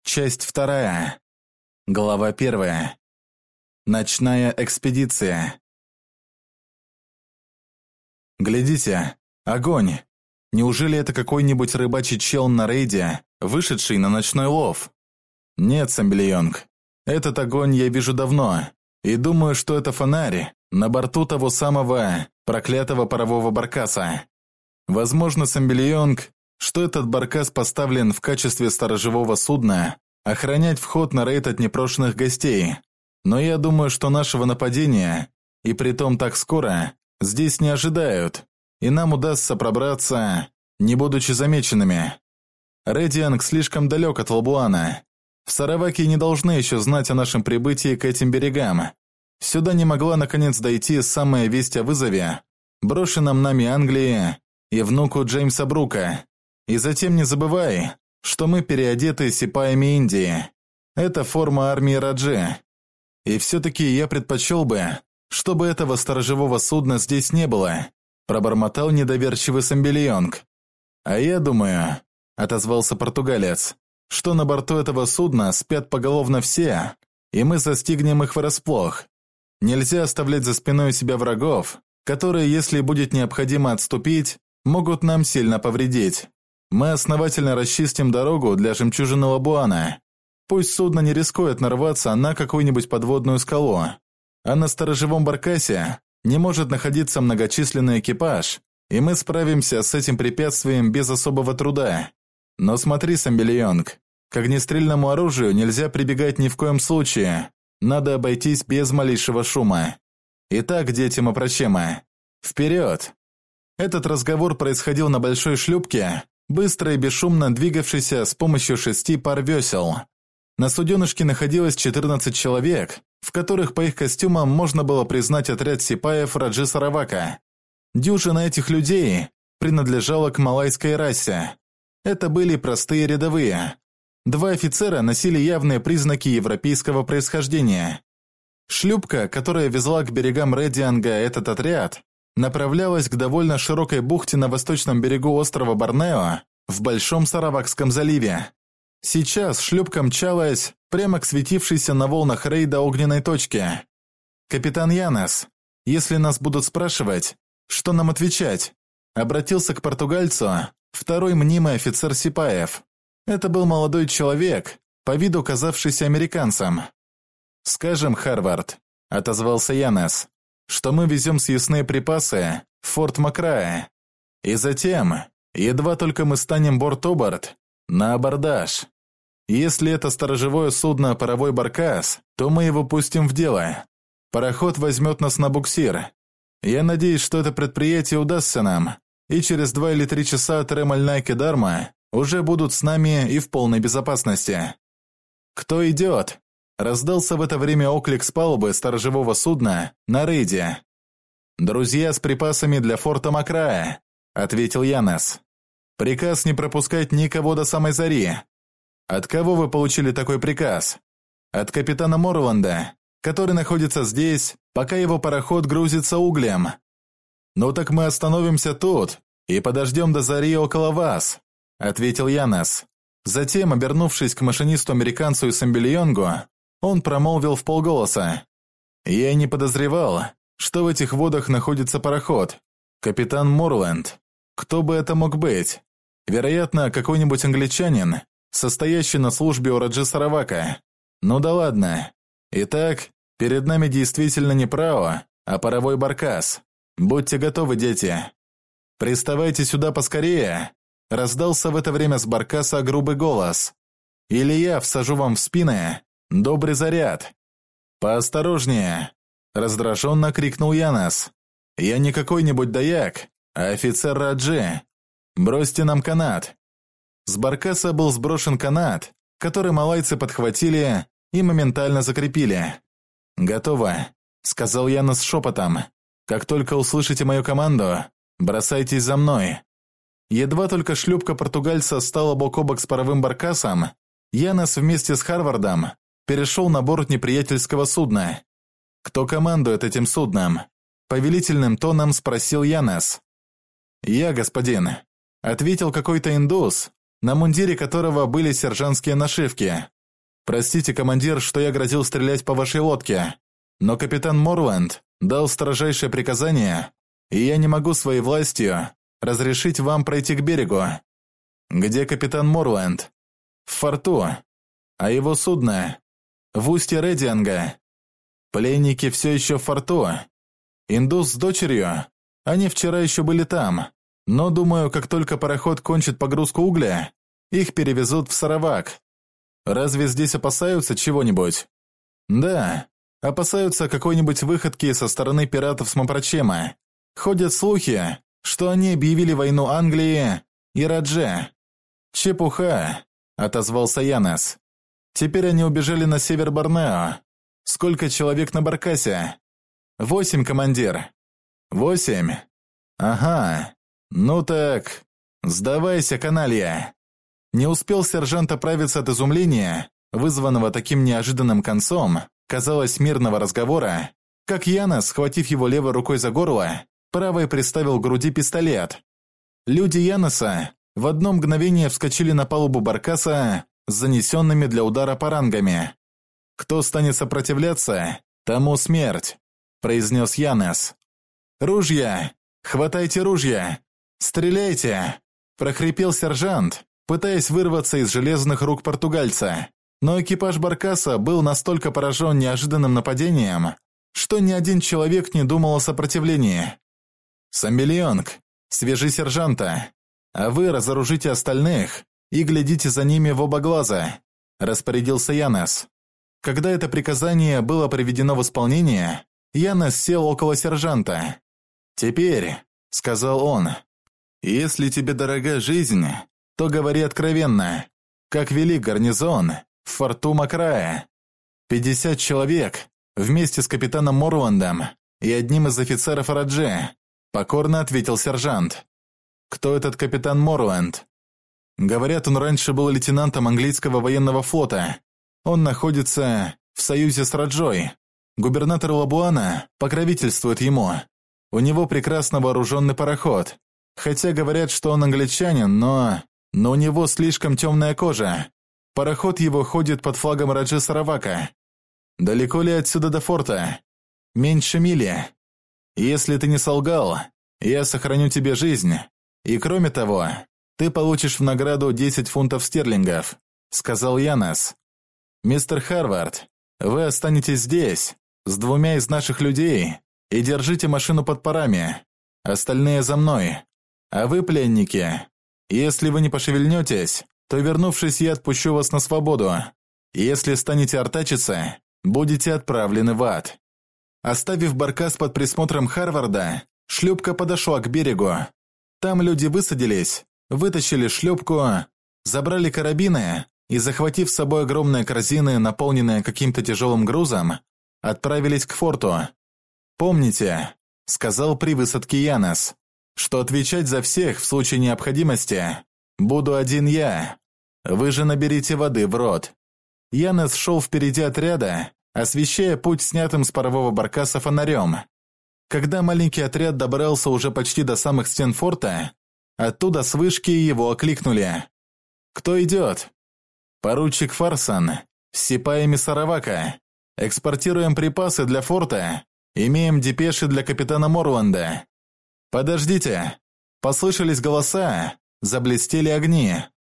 Часть 2. Глава 1. Ночная экспедиция. Глядите, огонь! Неужели это какой-нибудь рыбачий чел на рейде, вышедший на ночной лов? Нет, Самбельонг, этот огонь я вижу давно, и думаю, что это фонарь на борту того самого проклятого парового баркаса. Возможно, Самбельонг, что этот баркас поставлен в качестве сторожевого судна охранять вход на рейд от непрошенных гостей. Но я думаю, что нашего нападения, и притом так скоро, здесь не ожидают, и нам удастся пробраться, не будучи замеченными. Редианг слишком далек от Лабуана. В Сараваке не должны еще знать о нашем прибытии к этим берегам. Сюда не могла наконец дойти самая весть о вызове, брошенном нами Англии и внуку Джеймса Брука. И затем не забывай, что мы переодеты сипаями Индии. Это форма армии Раджи. И все-таки я предпочел бы, чтобы этого сторожевого судна здесь не было, пробормотал недоверчивый Самбельонг. А я думаю, отозвался португалец, что на борту этого судна спят поголовно все, и мы застигнем их врасплох. Нельзя оставлять за спиной у себя врагов, которые, если будет необходимо отступить, могут нам сильно повредить. Мы основательно расчистим дорогу для жемчужины Лабуана. Пусть судно не рискует нарваться на какую-нибудь подводную скалу, а на сторожевом баркасе не может находиться многочисленный экипаж, и мы справимся с этим препятствием без особого труда. Но смотри, Самбельонг, к огнестрельному оружию нельзя прибегать ни в коем случае, надо обойтись без малейшего шума. Итак, дети Мопрочема, вперед! Этот разговор происходил на большой шлюпке, быстро и бесшумно двигавшийся с помощью 6 пар весел. На суденышке находилось 14 человек, в которых по их костюмам можно было признать отряд сипаев Раджи Саравака. Дюжина этих людей принадлежала к малайской расе. Это были простые рядовые. 2 офицера носили явные признаки европейского происхождения. Шлюпка, которая везла к берегам Редианга этот отряд, направлялась к довольно широкой бухте на восточном берегу острова Борнео в Большом Саравакском заливе. Сейчас шлюпка мчалась прямо к светившейся на волнах рейда огненной точке. «Капитан Янес, если нас будут спрашивать, что нам отвечать?» Обратился к португальцу второй мнимый офицер сипаев. Это был молодой человек, по виду казавшийся американцем. «Скажем, Харвард», — отозвался Янес, что мы везем съестные припасы в Форт Макраэ. И затем, едва только мы станем борт-оборт, на абордаж. Если это сторожевое судно паровой баркас, то мы его пустим в дело. Пароход возьмет нас на буксир. Я надеюсь, что это предприятие удастся нам, и через 2 или 3 часа Тремальнайк и Дарма уже будут с нами и в полной безопасности. «Кто идет?» Раздался в это время оклик с палубы сторожевого судна на рейде. «Друзья с припасами для форта Макраэ», — ответил Янес. «Приказ не пропускать никого до самой зари». «От кого вы получили такой приказ?» «От капитана Морланда, который находится здесь, пока его пароход грузится углем». «Ну так мы остановимся тут и подождем до зари около вас», — ответил Янес. Затем, обернувшись к машинисту-американцу и Самбельонгу, он промолвил вполголоса. «Я не подозревал, что в этих водах находится пароход. Капитан Морланд. Кто бы это мог быть? Вероятно, какой-нибудь англичанин, состоящий на службе у Раджи Саравака. Ну да ладно. Итак, перед нами действительно не прао, а паровой баркас. Будьте готовы, дети. Приставайте сюда поскорее», — раздался в это время с баркаса грубый голос. «Или я всажу вам в спины добрый заряд». «Поосторожнее», — раздраженно крикнул Янес. «Я не какой-нибудь даяк, а офицер Раджи. Бросьте нам канат». С баркаса был сброшен канат, который малайцы подхватили и моментально закрепили. «Готово», — сказал Янес шепотом. «Как только услышите мою команду, бросайтесь за мной». Едва только шлюпка португальца стала бок о бок с паровым баркасом, Янес вместе с Харвардом перешел на борт неприятельского судна. «Кто командует этим судном?» – повелительным тоном спросил Янес. «Я, господин», – ответил какой-то индус, на мундире которого были сержантские нашивки. Простите, командир, что я грозил стрелять по вашей лодке, но капитан Морланд дал строжайшее приказание, и я не могу своей властью разрешить вам пройти к берегу. Где капитан Морланд? В форту. А его судно? В устье Редианга. Пленники все еще в форту. Индус с дочерью? Они вчера еще были там, но, думаю, как только пароход кончит погрузку угля, их перевезут в Саравак. Разве здесь опасаются чего-нибудь? Да, опасаются какой-нибудь выходки со стороны пиратов с Мампрачема. Ходят слухи, что они объявили войну Англии и Радже. Чепуха, отозвался Янес. Теперь они убежали на север Борнео. Сколько человек на баркасе? 8, командир. 8? Ага. Ну так, сдавайся, каналья. Не успел сержант оправиться от изумления, вызванного таким неожиданным концом, казалось, мирного разговора, как Янес, схватив его левой рукой за горло, правой приставил к груди пистолет. Люди Янеса в одно мгновение вскочили на палубу баркаса с занесенными для удара парангами. «Кто станет сопротивляться, тому смерть», – произнес Янес. «Ружья! Хватайте ружья! Стреляйте!» – прохрипел сержант, пытаясь вырваться из железных рук португальца. Но экипаж баркаса был настолько поражен неожиданным нападением, что ни один человек не думал о сопротивлении. «Самбельонг, свяжи сержанта, а вы разоружите остальных и глядите за ними в оба глаза», – распорядился Янес. Когда это приказание было приведено в исполнение, Янес сел около сержанта. «Теперь», – сказал он, – «если тебе дорога жизнь, то говори откровенно, как велик гарнизон в форту Макрая. 50 человек вместе с капитаном Морландом и одним из офицеров Радже», – покорно ответил сержант. «Кто этот капитан Морланд?» «Говорят, он раньше был лейтенантом английского военного флота. Он находится в союзе с Раджой. Губернатор Лабуана покровительствует ему. У него прекрасно вооруженный пароход. Хотя говорят, что он англичанин, но у него слишком темная кожа. Пароход его ходит под флагом Раджи Саравака. Далеко ли отсюда до форта? Меньше мили. Если ты не солгал, я сохраню тебе жизнь. И кроме того, ты получишь в награду 10 фунтов стерлингов», — сказал Янес. «Мистер Харвард, вы останетесь здесь, с 2 из наших людей, и держите машину под парами. Остальные за мной. А вы, пленники, если вы не пошевельнетесь, то, вернувшись, я отпущу вас на свободу. Если станете артачиться, будете отправлены в ад». Оставив баркас под присмотром Харварда, шлюпка подошла к берегу. Там люди высадились, вытащили шлюпку, забрали карабины и, захватив с собой огромные корзины, наполненные каким-то тяжелым грузом, отправились к форту. «Помните», — сказал при высадке Янес, «что отвечать за всех в случае необходимости буду один я. Вы же наберите воды в рот». Янес шел впереди отряда, освещая путь снятым с парового баркаса фонарем. Когда маленький отряд добрался уже почти до самых стен форта, оттуда с вышки его окликнули. «Кто идет?» «Поручик Фарсон, с сипаями Саравака. Экспортируем припасы для форта, имеем депеши для капитана Морланда». «Подождите!» Послышались голоса, заблестели огни.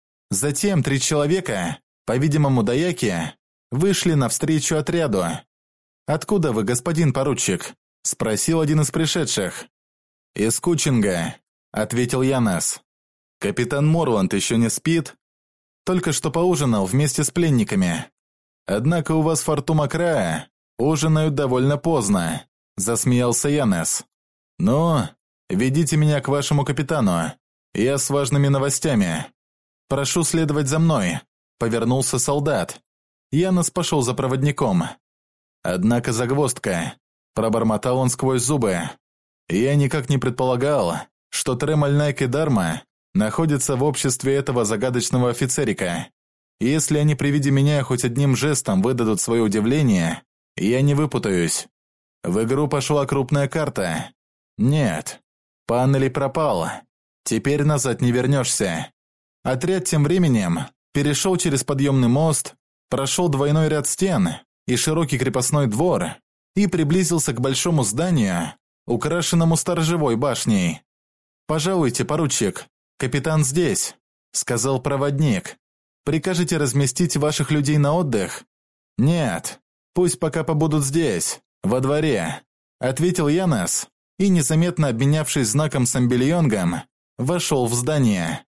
Затем 3 человека, по-видимому даяки, вышли навстречу отряду. «Откуда вы, господин поручик?» – спросил один из пришедших. «Из Кучинга», – ответил Янес. «Капитан Морланд еще не спит?» «Только что поужинал вместе с пленниками. Однако у вас в форту Макрая ужинают довольно поздно», – засмеялся Янес. «Ну, ведите меня к вашему капитану. Я с важными новостями. Прошу следовать за мной», – повернулся солдат. Янес пошел за проводником. «Однако загвоздка», – пробормотал он сквозь зубы. «Я никак не предполагал, что Тремаль Найк и Дарма находятся в обществе этого загадочного офицерика. Если они при виде меня хоть одним жестом выдадут свое удивление, я не выпутаюсь. В игру пошла крупная карта. Нет, Паннели пропал. Теперь назад не вернешься». Отряд тем временем перешел через подъемный мост, прошел двойной ряд стен и широкий крепостной двор и приблизился к большому зданию, украшенному сторожевой башней. «Пожалуйте, поручик, капитан здесь», — сказал проводник. «Прикажете разместить ваших людей на отдых?» «Нет, пусть пока побудут здесь, во дворе», — ответил Янес и, незаметно обменявшись знаком с Амбельонгом, вошел в здание.